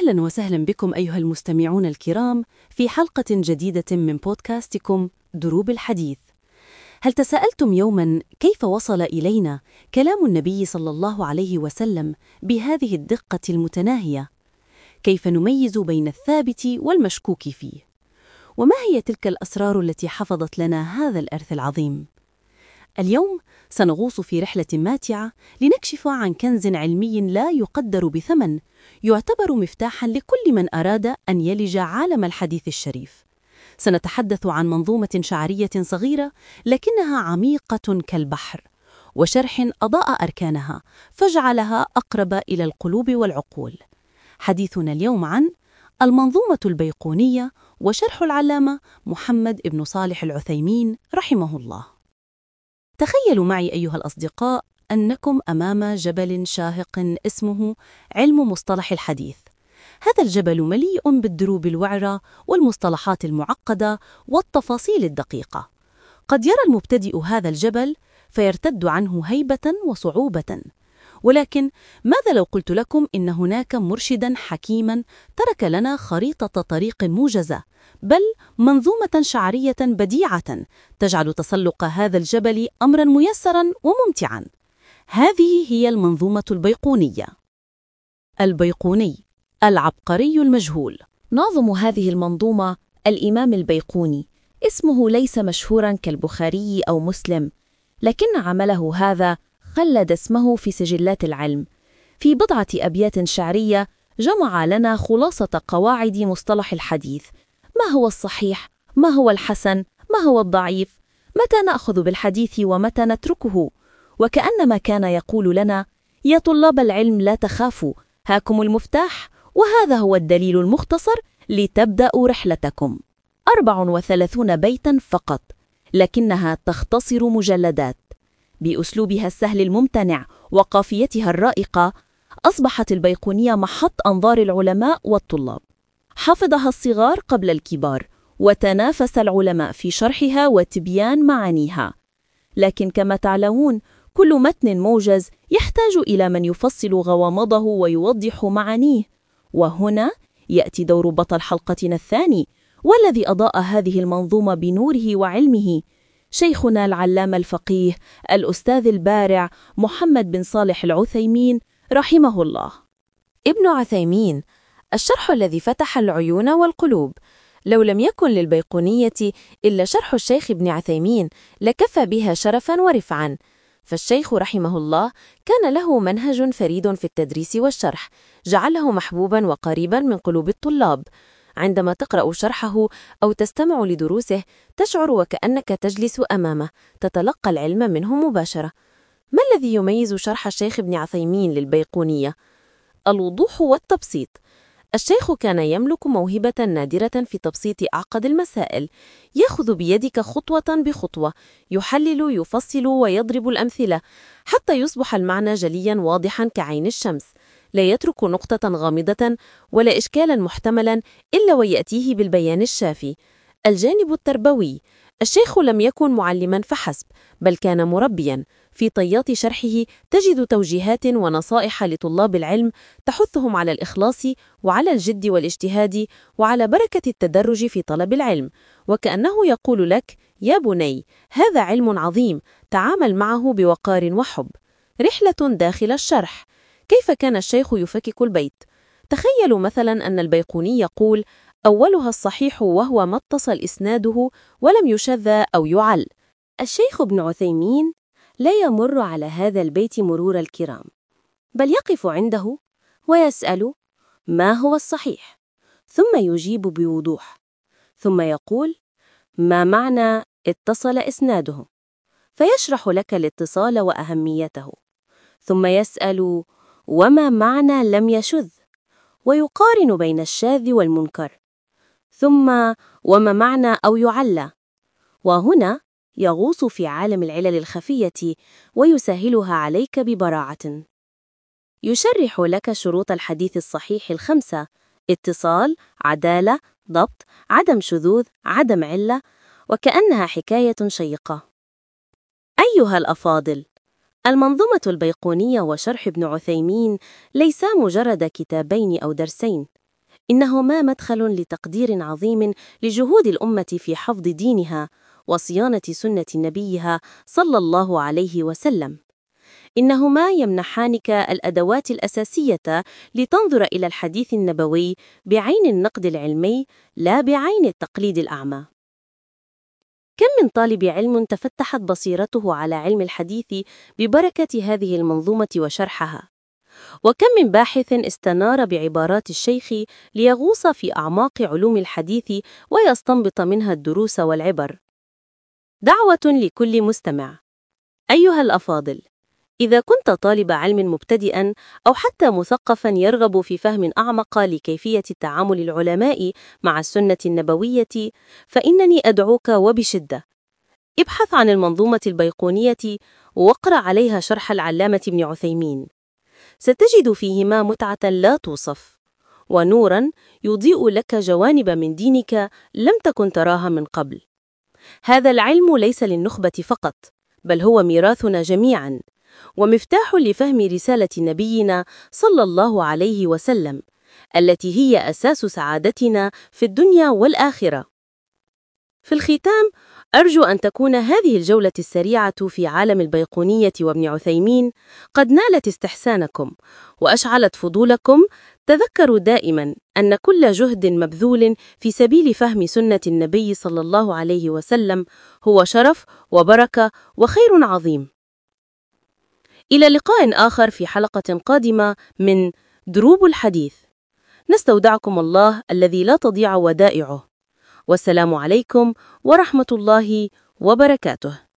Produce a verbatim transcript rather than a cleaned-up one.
أهلاً وسهلاً بكم أيها المستمعون الكرام في حلقة جديدة من بودكاستكم دروب الحديث. هل تساءلتم يوماً كيف وصل إلينا كلام النبي صلى الله عليه وسلم بهذه الدقة المتناهية؟ كيف نميز بين الثابت والمشكوك فيه؟ وما هي تلك الأسرار التي حفظت لنا هذا الإرث العظيم؟ اليوم سنغوص في رحلة ماتعة لنكشف عن كنز علمي لا يقدر بثمن، يعتبر مفتاحاً لكل من أراد أن يلج عالم الحديث الشريف. سنتحدث عن منظومة شعرية صغيرة لكنها عميقة كالبحر، وشرح أضاء أركانها فجعلها أقرب إلى القلوب والعقول. حديثنا اليوم عن المنظومة البيقونية وشرح العلامة محمد بن صالح العثيمين رحمه الله. تخيلوا معي أيها الأصدقاء أنكم أمام جبل شاهق اسمه علم مصطلح الحديث. هذا الجبل مليء بالدروب الوعرة والمصطلحات المعقدة والتفاصيل الدقيقة. قد يرى المبتدئ هذا الجبل فيرتد عنه هيبة وصعوبة، ولكن ماذا لو قلت لكم إن هناك مرشداً حكيماً ترك لنا خريطة طريق موجزة، بل منظومة شعرية بديعة تجعل تسلق هذا الجبل أمراً ميسراً وممتعاً؟ هذه هي المنظومة البيقونية. البيقوني، العبقري المجهول. ناظم هذه المنظومة الإمام البيقوني. اسمه ليس مشهوراً كالبخاري أو مسلم، لكن عمله هذا خلد اسمه في سجلات العلم. في بضعة أبيات شعرية جمع لنا خلاصة قواعد مصطلح الحديث: ما هو الصحيح، ما هو الحسن، ما هو الضعيف، متى نأخذ بالحديث ومتى نتركه. وكأنما كان يقول لنا: يا طلاب العلم لا تخافوا، هاكم المفتاح، وهذا هو الدليل المختصر لتبدأوا رحلتكم. أربع وثلاثون بيتاً فقط، لكنها تختصر مجلدات. بأسلوبها السهل الممتنع وقافيتها الرائقة، أصبحت البيقونية محط أنظار العلماء والطلاب. حفظها الصغار قبل الكبار، وتنافس العلماء في شرحها وتبيان معانيها. لكن كما تعلمون، كل متن موجز يحتاج إلى من يفصل غوامضه ويوضح معانيه. وهنا يأتي دور بطل حلقتنا الثاني، والذي أضاء هذه المنظومة بنوره وعلمه، شيخنا العلامة الفقيه الأستاذ البارع محمد بن صالح العثيمين رحمه الله. ابن عثيمين، الشرح الذي فتح العيون والقلوب. لو لم يكن للبيقونية إلا شرح الشيخ ابن عثيمين لكفى بها شرفاً ورفعاً. فالشيخ رحمه الله كان له منهج فريد في التدريس والشرح، جعله محبوباً وقريباً من قلوب الطلاب. عندما تقرأ شرحه أو تستمع لدروسه تشعر وكأنك تجلس أمامه، تتلقى العلم منه مباشرة. ما الذي يميز شرح الشيخ ابن عثيمين للبيقونية؟ الوضوح والتبسيط. الشيخ كان يملك موهبة نادرة في تبسيط أعقد المسائل. يأخذ بيدك خطوة بخطوة، يحلل، يفصل ويضرب الأمثلة حتى يصبح المعنى جلياً واضحاً كعين الشمس. لا يترك نقطة غامضة ولا إشكالاً محتملاً إلا ويأتيه بالبيان الشافي. الجانب التربوي. الشيخ لم يكن معلماً فحسب، بل كان مربياً. في طيات شرحه تجد توجيهات ونصائح لطلاب العلم تحثهم على الإخلاص وعلى الجد والاجتهاد وعلى بركة التدرج في طلب العلم، وكأنه يقول لك: يا بني، هذا علم عظيم، تعامل معه بوقار وحب. رحلة داخل الشرح. كيف كان الشيخ يفكك البيت؟ تخيلوا مثلا أن البيقوني يقول: أولها الصحيح وهو ما اتصل إسناده ولم يشذ أو يعل. الشيخ ابن عثيمين لا يمر على هذا البيت مرور الكرام، بل يقف عنده ويسأل: ما هو الصحيح؟ ثم يجيب بوضوح، ثم يقول: ما معنى اتصل إسناده؟ فيشرح لك الاتصال وأهميته. ثم يسأل: وما معنى لم يشذ؟ ويقارن بين الشاذ والمنكر. ثم: وما معنى أو يعلى؟ وهنا يغوص في عالم العلل الخفية ويسهلها عليك ببراعة. يشرح لك شروط الحديث الصحيح الخمسة: اتصال، عدالة، ضبط، عدم شذوذ، عدم علة، وكأنها حكاية شيقة. أيها الأفاضل، المنظومة البيقونية وشرح ابن عثيمين ليسا مجرد كتابين أو درسين، إنهما مدخل لتقدير عظيم لجهود الأمة في حفظ دينها وصيانة سنة نبيها صلى الله عليه وسلم. إنهما يمنحانك الأدوات الأساسية لتنظر إلى الحديث النبوي بعين النقد العلمي لا بعين التقليد الأعمى. كم من طالب علم تفتحت بصيرته على علم الحديث ببركة هذه المنظومة وشرحها، وكم من باحث استنار بعبارات الشيخ ليغوص في أعماق علوم الحديث ويستنبط منها الدروس والعبر. دعوة لكل مستمع. أيها الأفاضل، إذا كنت طالب علم مبتدئاً أو حتى مثقفاً يرغب في فهم أعمق لكيفية تعامل العلماء مع السنة النبوية، فإنني أدعوك وبشدة. ابحث عن المنظومة البيقونية واقرأ عليها شرح العلامة ابن عثيمين. ستجد فيهما متعة لا توصف، ونوراً يضيء لك جوانب من دينك لم تكن تراها من قبل. هذا العلم ليس للنخبة فقط، بل هو ميراثنا جميعاً، ومفتاح لفهم رسالة نبينا صلى الله عليه وسلم، التي هي أساس سعادتنا في الدنيا والآخرة. في الختام، أرجو أن تكون هذه الجولة السريعة في عالم البيقونية وابن عثيمين قد نالت استحسانكم وأشعلت فضولكم. تذكروا دائماً أن كل جهد مبذول في سبيل فهم سنة النبي صلى الله عليه وسلم هو شرف وبركة وخير عظيم. إلى لقاء آخر في حلقة قادمة من دروب الحديث. نستودعكم الله الذي لا تضيع ودائعه، والسلام عليكم ورحمة الله وبركاته.